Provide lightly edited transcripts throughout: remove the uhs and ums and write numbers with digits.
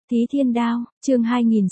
Thí Thiên Đao, chương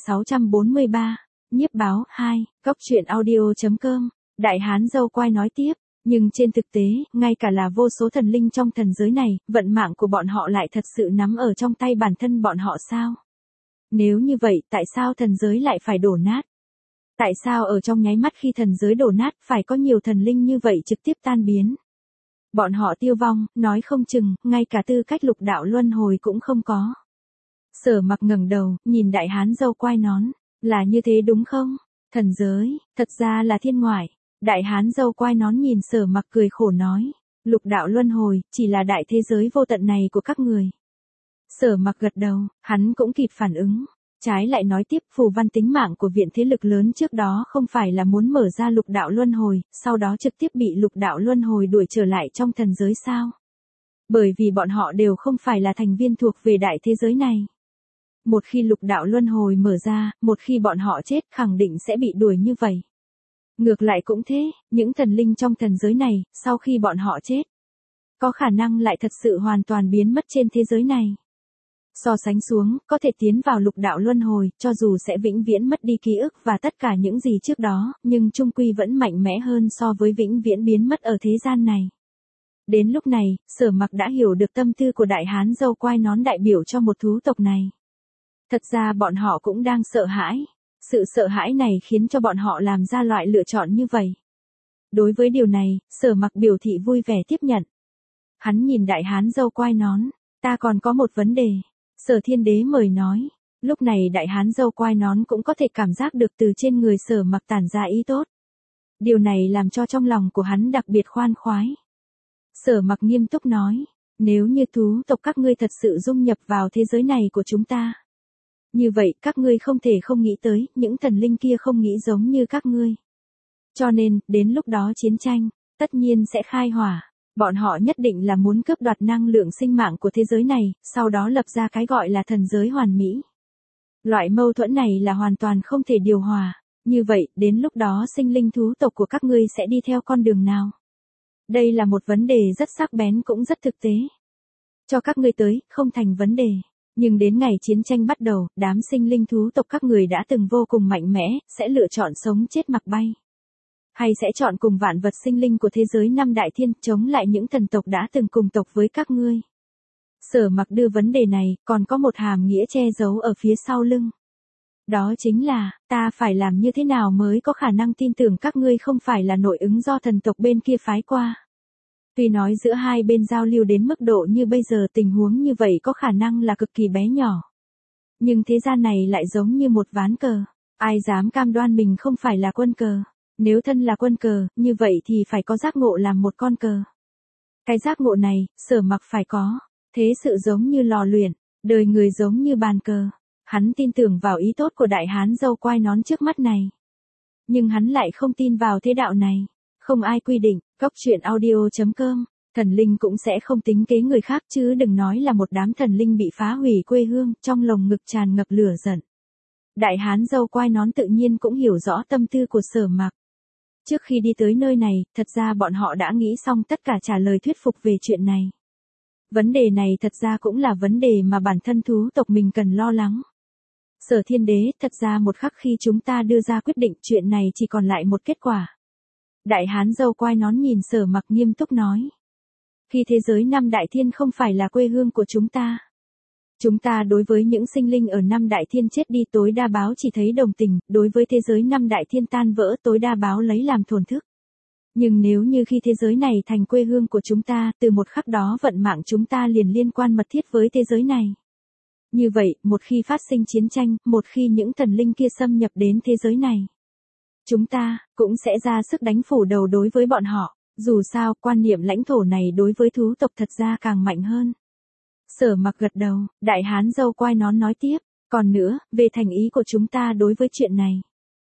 2643, Nhiếp báo 2, Cóc truyện audio.com, Đại Hán dâu quai nói tiếp, nhưng trên thực tế, ngay cả là vô số thần linh trong thần giới này, vận mạng của bọn họ lại thật sự nắm ở trong tay bản thân bọn họ sao? Nếu như vậy, tại sao thần giới lại phải đổ nát? Tại sao ở trong nháy mắt khi thần giới đổ nát, phải có nhiều thần linh như vậy trực tiếp tan biến? Bọn họ tiêu vong, nói không chừng, ngay cả tư cách lục đạo luân hồi cũng không có. Sở Mặc ngẩng đầu, nhìn Đại Hán dâu quai nón, là như thế đúng không? Thần giới, thật ra là thiên ngoại. Đại Hán dâu quai nón nhìn Sở Mặc cười khổ nói, lục đạo luân hồi, chỉ là đại thế giới vô tận này của các người. Sở Mặc gật đầu, hắn cũng kịp phản ứng. Trái lại nói tiếp, phù văn tính mạng của viện thế lực lớn trước đó không phải là muốn mở ra lục đạo luân hồi, sau đó trực tiếp bị lục đạo luân hồi đuổi trở lại trong thần giới sao? Bởi vì bọn họ đều không phải là thành viên thuộc về đại thế giới này. Một khi lục đạo luân hồi mở ra, một khi bọn họ chết khẳng định sẽ bị đuổi như vậy. Ngược lại cũng thế, những thần linh trong thần giới này, sau khi bọn họ chết, có khả năng lại thật sự hoàn toàn biến mất trên thế giới này. So sánh xuống, có thể tiến vào lục đạo luân hồi, cho dù sẽ vĩnh viễn mất đi ký ức và tất cả những gì trước đó, nhưng chung quy vẫn mạnh mẽ hơn so với vĩnh viễn biến mất ở thế gian này. Đến lúc này, Sở Mặc đã hiểu được tâm tư của Đại Hán dâu quai nón đại biểu cho một thú tộc này. Thật ra bọn họ cũng đang sợ hãi. Sự sợ hãi này khiến cho bọn họ làm ra loại lựa chọn như vậy. Đối với điều này, Sở Mặc biểu thị vui vẻ tiếp nhận. Hắn nhìn Đại Hán dâu quai nón, ta còn có một vấn đề. Sở Thiên Đế mời nói. Lúc này Đại Hán dâu quai nón cũng có thể cảm giác được từ trên người Sở Mặc tản ra ý tốt. Điều này làm cho trong lòng của hắn đặc biệt khoan khoái. Sở Mặc nghiêm túc nói, nếu như thú tộc các ngươi thật sự dung nhập vào thế giới này của chúng ta. Như vậy các ngươi không thể không nghĩ tới, những thần linh kia không nghĩ giống như các ngươi. Cho nên, đến lúc đó chiến tranh, tất nhiên sẽ khai hỏa. Bọn họ nhất định là muốn cướp đoạt năng lượng sinh mạng của thế giới này, sau đó lập ra cái gọi là thần giới hoàn mỹ. Loại mâu thuẫn này là hoàn toàn không thể điều hòa. Như vậy, đến lúc đó sinh linh thú tộc của các ngươi sẽ đi theo con đường nào? Đây là một vấn đề rất sắc bén cũng rất thực tế. Cho các ngươi tới, không thành vấn đề. Nhưng đến ngày chiến tranh bắt đầu, đám sinh linh thú tộc các người đã từng vô cùng mạnh mẽ, sẽ lựa chọn sống chết mặc bay. Hay sẽ chọn cùng vạn vật sinh linh của thế giới năm đại thiên, chống lại những thần tộc đã từng cùng tộc với các ngươi. Sở Mặc đưa vấn đề này, còn có một hàm nghĩa che giấu ở phía sau lưng. Đó chính là, ta phải làm như thế nào mới có khả năng tin tưởng các ngươi không phải là nội ứng do thần tộc bên kia phái qua. Tuy nói giữa hai bên giao lưu đến mức độ như bây giờ tình huống như vậy có khả năng là cực kỳ bé nhỏ. Nhưng thế gian này lại giống như một ván cờ. Ai dám cam đoan mình không phải là quân cờ. Nếu thân là quân cờ, như vậy thì phải có giác ngộ làm một con cờ. Cái giác ngộ này, Sở Mặc phải có. Thế sự giống như lò luyện, đời người giống như bàn cờ. Hắn tin tưởng vào ý tốt của Đại Hán dâu quai nón trước mắt này. Nhưng hắn lại không tin vào thế đạo này. Không ai quy định, Cóc truyện audio.com, thần linh cũng sẽ không tính kế người khác chứ đừng nói là một đám thần linh bị phá hủy quê hương, trong lồng ngực tràn ngập lửa giận. Đại Hán dâu quai nón tự nhiên cũng hiểu rõ tâm tư của Sở Mặc. Trước khi đi tới nơi này, thật ra bọn họ đã nghĩ xong tất cả trả lời thuyết phục về chuyện này. Vấn đề này thật ra cũng là vấn đề mà bản thân thú tộc mình cần lo lắng. Sở Thiên Đế, thật ra một khắc khi chúng ta đưa ra quyết định chuyện này chỉ còn lại một kết quả. Đại Hán dâu quai nón nhìn Sở Mặc nghiêm túc nói. Khi thế giới năm đại thiên không phải là quê hương của chúng ta. Chúng ta đối với những sinh linh ở năm đại thiên chết đi tối đa báo chỉ thấy đồng tình, đối với thế giới năm đại thiên tan vỡ tối đa báo lấy làm thổn thức. Nhưng nếu như khi thế giới này thành quê hương của chúng ta, từ một khắc đó vận mạng chúng ta liền liên quan mật thiết với thế giới này. Như vậy, một khi phát sinh chiến tranh, một khi những thần linh kia xâm nhập đến thế giới này, chúng ta cũng sẽ ra sức đánh phủ đầu đối với bọn họ. Dù sao, quan niệm lãnh thổ này đối với thú tộc thật ra càng mạnh hơn. Sở Mặc gật đầu, Đại Hán dâu quai nón nói tiếp, còn nữa, về thành ý của chúng ta đối với chuyện này.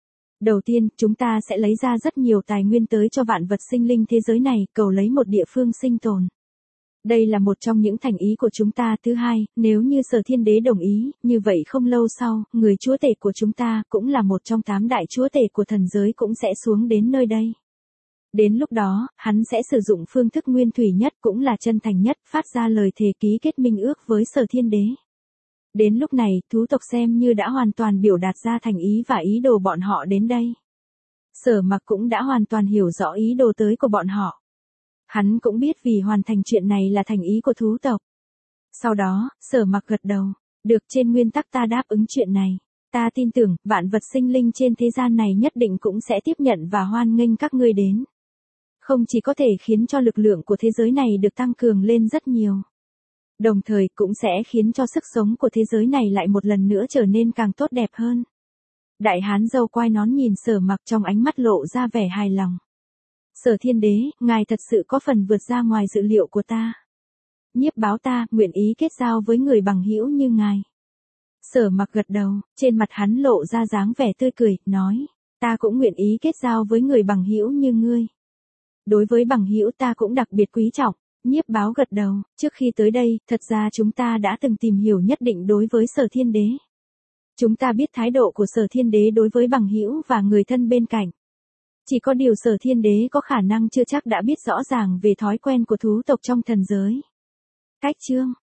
Đầu tiên, chúng ta sẽ lấy ra rất nhiều tài nguyên tới cho vạn vật sinh linh thế giới này, cầu lấy một địa phương sinh tồn. Đây là một trong những thành ý của chúng ta. Thứ hai, nếu như Sở Thiên Đế đồng ý, như vậy không lâu sau, người chúa tể của chúng ta, cũng là một trong 8 đại chúa tể của thần giới cũng sẽ xuống đến nơi đây. Đến lúc đó, hắn sẽ sử dụng phương thức nguyên thủy nhất cũng là chân thành nhất, phát ra lời thề ký kết minh ước với Sở Thiên Đế. Đến lúc này, thú tộc xem như đã hoàn toàn biểu đạt ra thành ý và ý đồ bọn họ đến đây. Sở Mặc cũng đã hoàn toàn hiểu rõ ý đồ tới của bọn họ. Hắn cũng biết vì hoàn thành chuyện này là thành ý của thú tộc. Sau đó, Sở Mặc gật đầu. Được, trên nguyên tắc ta đáp ứng chuyện này. Ta tin tưởng, vạn vật sinh linh trên thế gian này nhất định cũng sẽ tiếp nhận và hoan nghênh các ngươi đến. Không chỉ có thể khiến cho lực lượng của thế giới này được tăng cường lên rất nhiều. Đồng thời cũng sẽ khiến cho sức sống của thế giới này lại một lần nữa trở nên càng tốt đẹp hơn. Đại hán râu quai nón nhìn Sở Mặc trong ánh mắt lộ ra vẻ hài lòng. Sở Thiên Đế, ngài thật sự có phần vượt ra ngoài dự liệu của ta. Nhiếp Báo ta nguyện ý kết giao với người bằng hữu như ngài. Sở Mặc gật đầu, trên mặt hắn lộ ra dáng vẻ tươi cười, nói, ta cũng nguyện ý kết giao với người bằng hữu như ngươi. Đối với bằng hữu ta cũng đặc biệt quý trọng. Nhiếp Báo gật đầu, trước khi tới đây, thật ra chúng ta đã từng tìm hiểu nhất định đối với Sở Thiên Đế. Chúng ta biết thái độ của Sở Thiên Đế đối với bằng hữu và người thân bên cạnh. Chỉ có điều Sở Thiên Đế có khả năng chưa chắc đã biết rõ ràng về thói quen của thú tộc trong thần giới. Cách chương